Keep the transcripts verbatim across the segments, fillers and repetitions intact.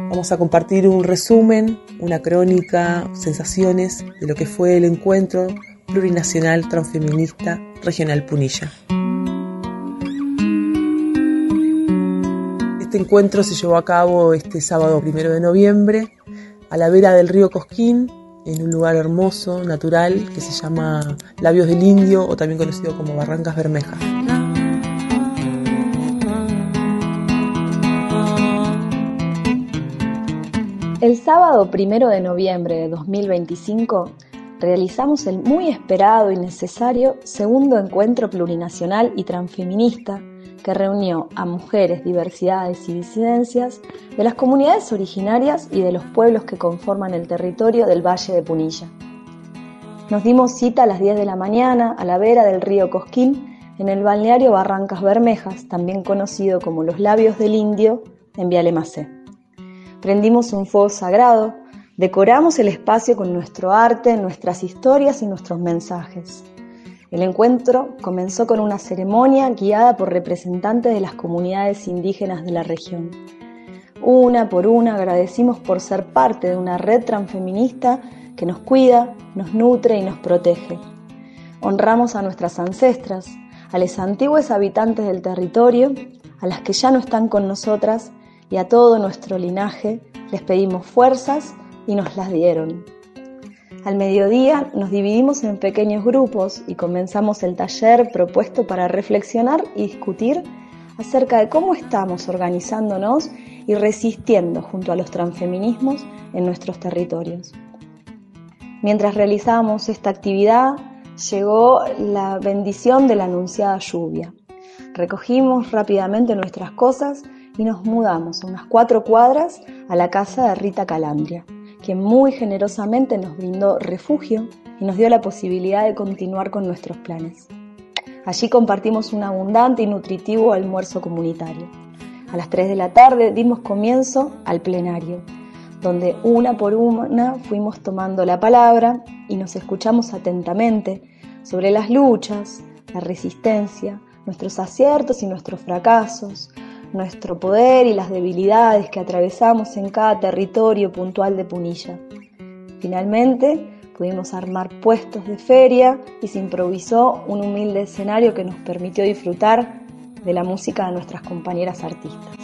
Vamos a compartir un resumen, una crónica, sensaciones de lo que fue el encuentro plurinacional transfeminista regional Punilla. Este encuentro se llevó a cabo este sábado primero de noviembre a la vera del río Cosquín, en un lugar hermoso, natural, que se llama Labios del Indio, o también conocido como Barrancas Bermejas. El sábado primero de noviembre de dos mil veinticinco realizamos el muy esperado y necesario segundo encuentro plurinacional y transfeminista que reunió a mujeres, diversidades y disidencias de las comunidades originarias y de los pueblos que conforman el territorio del Valle de Punilla. Nos dimos cita a las diez de la mañana a la vera del río Cosquín en el balneario Barrancas Bermejas, también conocido como los Labios del Indio, en Vialemacé. Prendimos un fuego sagrado, decoramos el espacio con nuestro arte, nuestras historias y nuestros mensajes. El encuentro comenzó con una ceremonia guiada por representantes de las comunidades indígenas de la región. Una por una agradecimos por ser parte de una red transfeminista que nos cuida, nos nutre y nos protege. Honramos a nuestras ancestras, a los antiguos habitantes del territorio, a las que ya no están con nosotras y a todo nuestro linaje les pedimos fuerzas y nos las dieron. Al mediodía nos dividimos en pequeños grupos y comenzamos el taller propuesto para reflexionar y discutir acerca de cómo estamos organizándonos y resistiendo junto a los transfeminismos en nuestros territorios. Mientras realizábamos esta actividad, llegó la bendición de la anunciada lluvia. Recogimos rápidamente nuestras cosas y nos mudamos unas cuatro cuadras a la casa de Rita Calandria, quien muy generosamente nos brindó refugio y nos dio la posibilidad de continuar con nuestros planes. Allí compartimos un abundante y nutritivo almuerzo comunitario. A las tres de la tarde dimos comienzo al plenario, donde una por una fuimos tomando la palabra y nos escuchamos atentamente sobre las luchas, la resistencia, nuestros aciertos y nuestros fracasos, nuestro poder y las debilidades que atravesamos en cada territorio puntual de Punilla. Finalmente, pudimos armar puestos de feria y se improvisó un humilde escenario que nos permitió disfrutar de la música de nuestras compañeras artistas.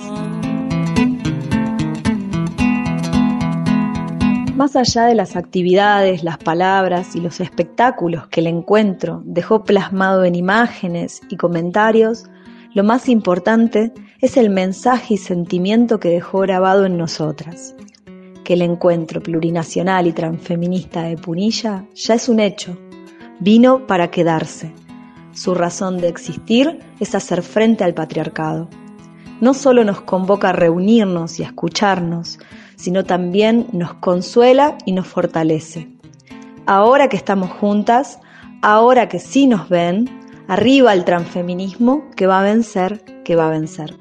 Más allá de las actividades, las palabras y los espectáculos que el encuentro dejó plasmado en imágenes y comentarios, lo más importante es el mensaje y sentimiento que dejó grabado en nosotras, que el encuentro plurinacional y transfeminista de Punilla ya es un hecho, vino para quedarse. Su razón de existir es hacer frente al patriarcado. No solo nos convoca a reunirnos y a escucharnos, sino también nos consuela y nos fortalece. Ahora que estamos juntas, ahora que sí nos ven, arriba el transfeminismo que va a vencer, que va a vencer.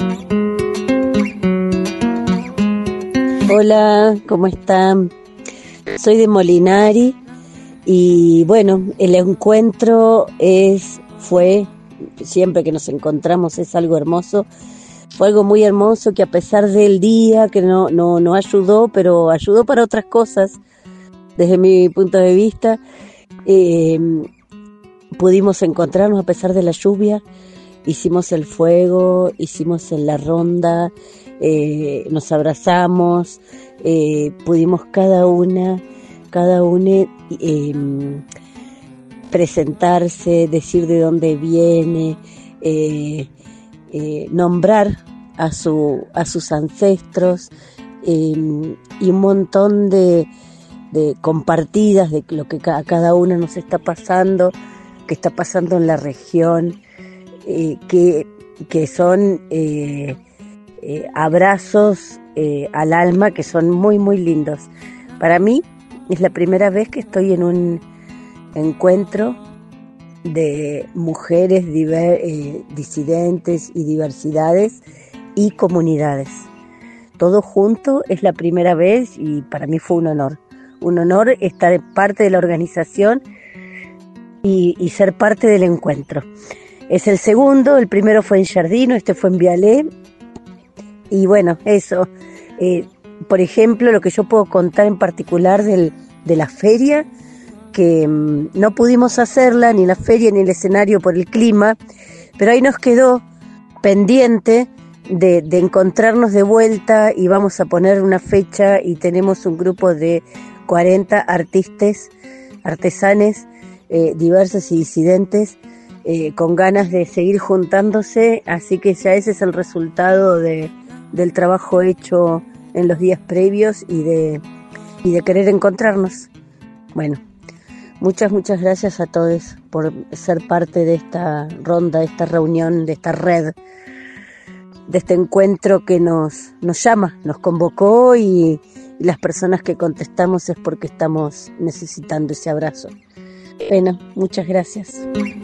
Hola, ¿cómo están? Soy de Molinari y bueno, el encuentro es, fue, siempre que nos encontramos es algo hermoso. Fue algo muy hermoso que a pesar del día que no, no, no ayudó, pero ayudó para otras cosas, desde mi punto de vista, eh, pudimos encontrarnos a pesar de la lluvia, hicimos el fuego, hicimos la ronda, eh, nos abrazamos, eh, pudimos cada una, cada una eh, presentarse, decir de dónde viene, eh, eh, nombrar a su a sus ancestros eh, y un montón de, de compartidas de lo que a cada una nos está pasando, que está pasando en la región, eh, que, que son eh, eh, abrazos eh, al alma que son muy muy lindos. Para mí es la primera vez que estoy en un encuentro de mujeres diver, eh, disidentes y diversidades y comunidades. Todo junto es la primera vez y para mí fue un honor. Un honor estar parte de la organización y, y ser parte del encuentro. Es el segundo, el primero fue en Jardino, este fue en Vialé. Y bueno, eso, eh, por ejemplo, lo que yo puedo contar en particular del, de la feria, que mmm, no pudimos hacerla, ni la feria ni el escenario por el clima, pero ahí nos quedó pendiente de, de encontrarnos de vuelta y vamos a poner una fecha y tenemos un grupo de cuarenta artistas, artesanes eh, diversos y disidentes eh, con ganas de seguir juntándose, así que ya ese es el resultado de, del trabajo hecho en los días previos y de, y de querer encontrarnos. Bueno, muchas, muchas gracias a todos por ser parte de esta ronda, de esta reunión, de esta red, de este encuentro que nos, nos llama, nos convocó y, y las personas que contestamos es porque estamos necesitando ese abrazo. Bueno, muchas gracias.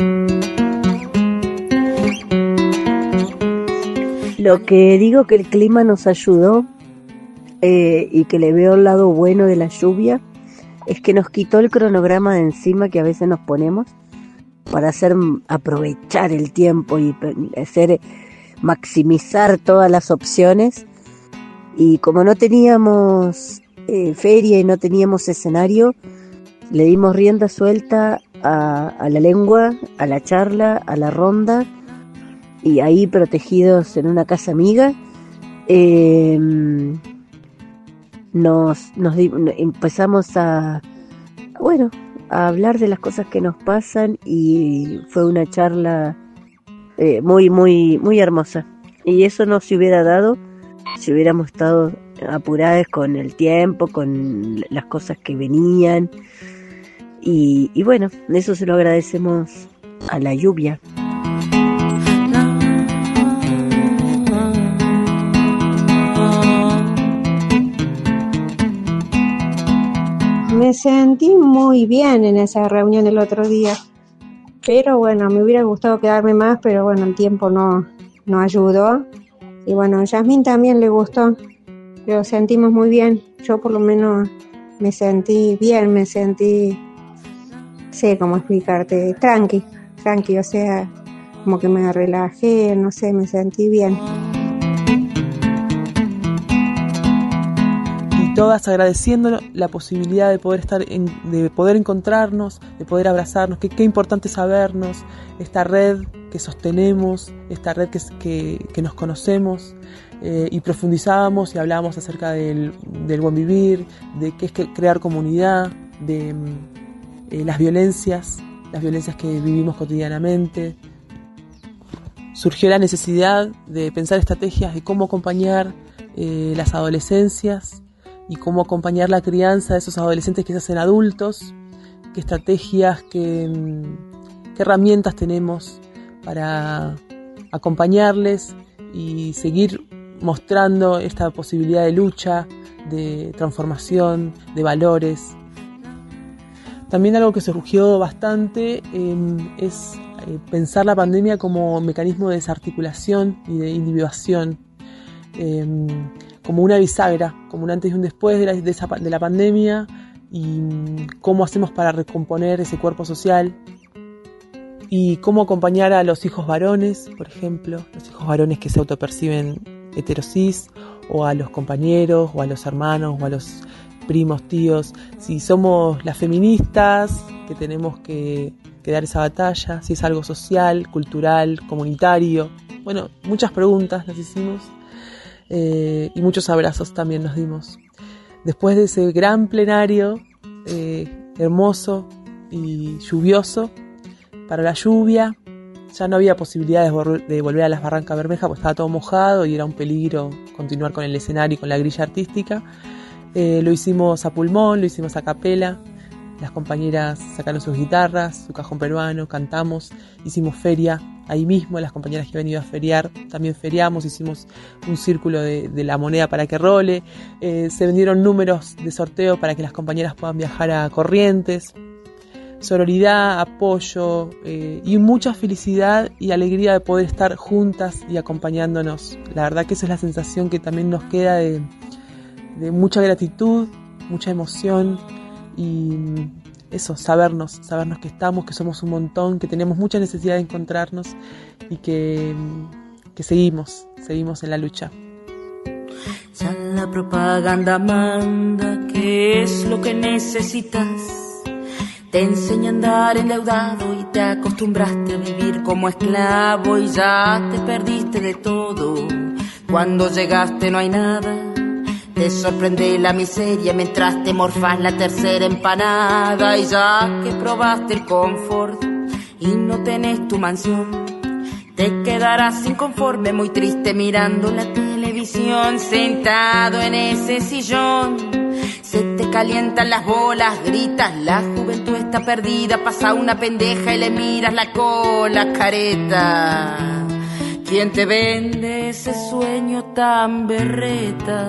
Lo que digo que el clima nos ayudó eh, y que le veo el lado bueno de la lluvia es que nos quitó el cronograma de encima que a veces nos ponemos para hacer aprovechar el tiempo y hacer maximizar todas las opciones, y como no teníamos eh, feria y no teníamos escenario, le dimos rienda suelta a, a la lengua, a la charla, a la ronda, y ahí protegidos en una casa amiga eh, nos, nos empezamos a bueno a hablar de las cosas que nos pasan, y fue una charla eh, muy muy muy hermosa, y eso no se hubiera dado si hubiéramos estado apuradas con el tiempo, con las cosas que venían, y, y bueno, eso se lo agradecemos a la lluvia. Me sentí muy bien en esa reunión el otro día, pero bueno, me hubiera gustado quedarme más, pero bueno, el tiempo no, no ayudó. Y bueno, a Yasmín también le gustó, lo sentimos muy bien. Yo por lo menos me sentí bien, me sentí, no sé cómo explicarte, tranqui, tranqui, o sea, como que me relajé, no sé, me sentí bien. Todas agradeciendo la posibilidad de poder estar en, de poder encontrarnos, de poder abrazarnos, que qué importante sabernos, esta red que sostenemos, esta red que, que, que nos conocemos, eh, y profundizábamos y hablábamos acerca del, del buen vivir, de qué es que crear comunidad, de eh, las violencias, las violencias que vivimos cotidianamente. Surgió la necesidad de pensar estrategias de cómo acompañar eh, las adolescencias y cómo acompañar la crianza de esos adolescentes que se hacen adultos, qué estrategias, qué, qué herramientas tenemos para acompañarles y seguir mostrando esta posibilidad de lucha, de transformación, de valores. También algo que surgió bastante eh, es eh, pensar la pandemia como mecanismo de desarticulación y de individuación, eh, como una bisagra, como un antes y un después de la, de, esa, de la pandemia, y cómo hacemos para recomponer ese cuerpo social, y cómo acompañar a los hijos varones, por ejemplo, los hijos varones que se autoperciben heterosis, o a los compañeros, o a los hermanos, o a los primos, tíos, si somos las feministas que tenemos que, que dar esa batalla, si es algo social, cultural, comunitario. Bueno, muchas preguntas nos hicimos. Eh, y muchos abrazos también nos dimos. Después de ese gran plenario eh, hermoso y lluvioso, para la lluvia ya no había posibilidad de, vol- de volver a las Barrancas Bermejas, porque estaba todo mojado y era un peligro continuar con el escenario y con la grilla artística. Eh, lo hicimos a pulmón, lo hicimos a capela. Las compañeras sacaron sus guitarras, su cajón peruano, cantamos, hicimos feria ahí mismo. Las compañeras que han venido a feriar también feriamos, hicimos un círculo de, de la moneda para que role, eh, se vendieron números de sorteo para que las compañeras puedan viajar a Corrientes. Sororidad, apoyo eh, y mucha felicidad y alegría de poder estar juntas y acompañándonos. La verdad que esa es la sensación que también nos queda de, de mucha gratitud, mucha emoción. Y eso, sabernos, sabernos que estamos, que somos un montón, que tenemos mucha necesidad de encontrarnos y que, que seguimos, seguimos en la lucha. Ya la propaganda manda qué es lo que necesitas. Te enseña a andar endeudado y te acostumbraste a vivir como esclavo y ya te perdiste de todo. Cuando llegaste no hay nada. Te sorprende la miseria mientras te morfas la tercera empanada. Y ya que probaste el confort y no tenés tu mansión, te quedarás inconforme, muy triste mirando la televisión. Sentado en ese sillón, se te calientan las bolas, gritas, la juventud está perdida. Pasa una pendeja y le miras la cola, careta. ¿Quién te vende ese sueño tan berreta?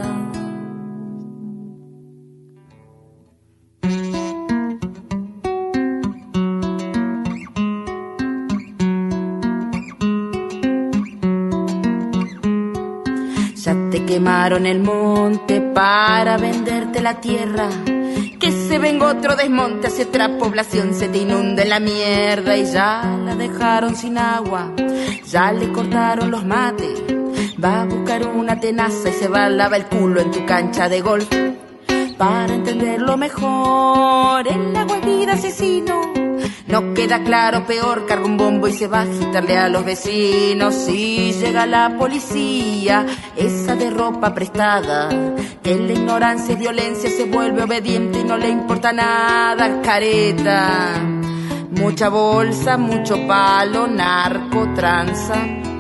Ya te quemaron el monte para venderte la tierra. Que se venga otro desmonte hacia otra población, se te inunda en la mierda. Y ya la dejaron sin agua, ya le cortaron los mates. Va a buscar una tenaza y se va a lavar el culo en tu cancha de golf. Para entenderlo mejor, el agua es vida, asesino. No queda claro, peor, carga un bombo y se va a agitarle a los vecinos. Si llega la policía, esa de ropa prestada, que la ignorancia y violencia se vuelve obediente y no le importa nada, careta. Mucha bolsa, mucho palo, narco, tranza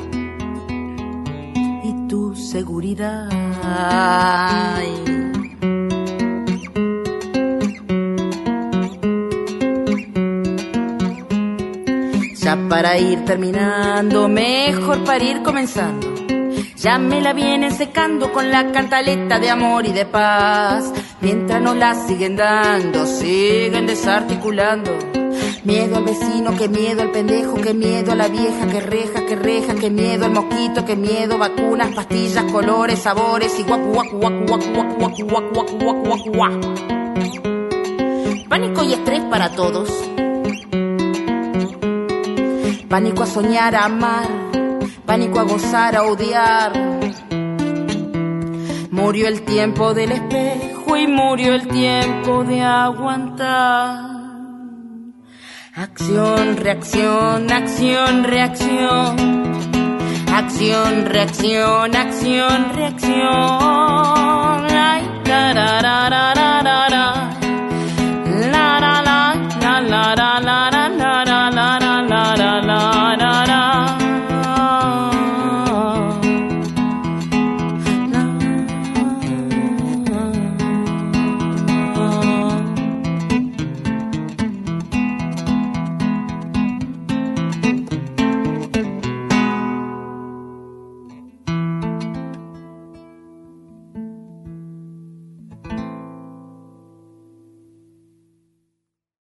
y tu seguridad. Ya para ir terminando, mejor para ir comenzando. Ya me la vienen secando con la cantaleta de amor y de paz. Mientras no la siguen dando, siguen desarticulando. Miedo al vecino, que miedo al pendejo, que miedo a la vieja, que reja, que reja, que miedo al mosquito, que miedo, vacunas, pastillas, colores, sabores y guacu, guacu, guacu, guacu, guacu, guacu, guacu, guacu, guacu, guacu. Pánico y estrés para todos. Pánico a soñar, a amar, pánico a gozar, a odiar. Murió el tiempo del espejo y murió el tiempo de aguantar. Acción, reacción, acción, reacción. Acción, reacción, acción, reacción.